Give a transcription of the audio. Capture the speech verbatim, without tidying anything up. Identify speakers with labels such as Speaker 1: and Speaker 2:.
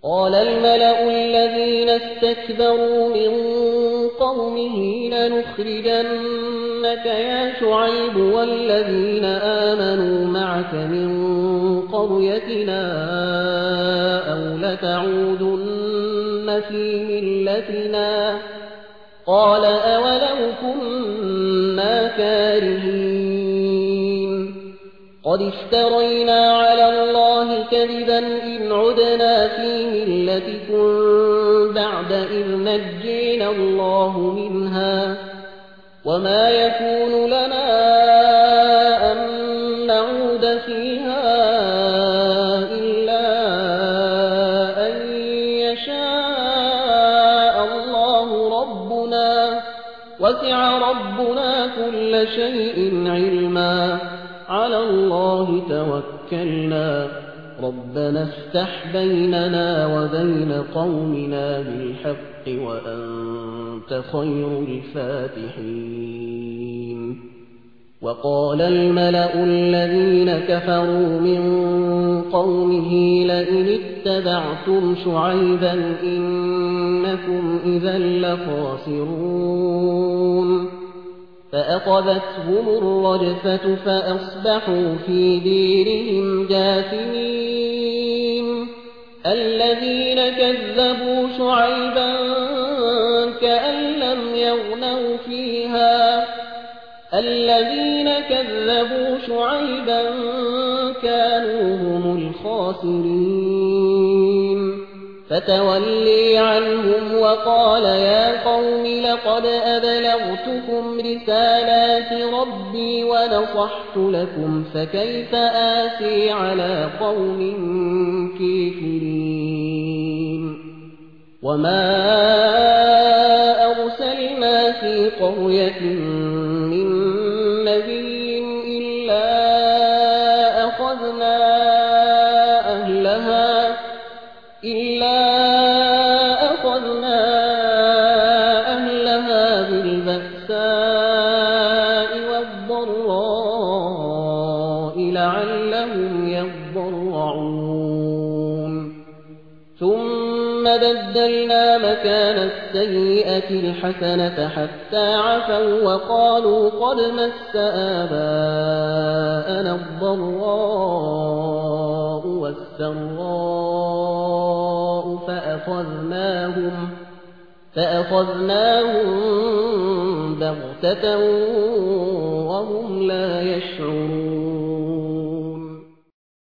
Speaker 1: قال الملأ الذين استكبروا من قومه لنخرجنك يا شعيب والذين آمنوا معك من قريتنا أو لتعودن في ملتنا قال أولو كنا كارهين قد افترينا على الله كذبا إن عدنا في ملتكم بعد إذ نجينا الله منها وما يكون لنا أن نعود فيها إلا أن يشاء الله ربنا وسع ربنا كل شيء علما على الله توكلنا ربنا افتح بيننا وبين قومنا بالحق وأنت خير الفاتحين وقال الملأ الذين كفروا من قومه لئن اتبعتم شعيبا إنكم إذا لخاسرون فأخذتهم الرجفة فأصبحوا في ديرهم جاثمين الذين كذبوا شعيبا كأن لم يغنوا فيها الذين كذبوا شعيبا كانوا هم الخاسرين فتولي عنهم وقال يا قوم لقد أبلغتكم رسالات ربي ونصحت لكم فكيف آسي على قوم كافرين وما أرسلنا في قرية من نبي إلا أخذنا أهلها إلا أخذنا أهلها بالبأساء والضراء لعلهم يضرعون ثم بدلنا مكان السيئة الحسنة حتى عفوا وقالوا قد مس آباءنا الضراء والسراء فأخذناهم فأخذناهم بغتة وهم لا يشعرون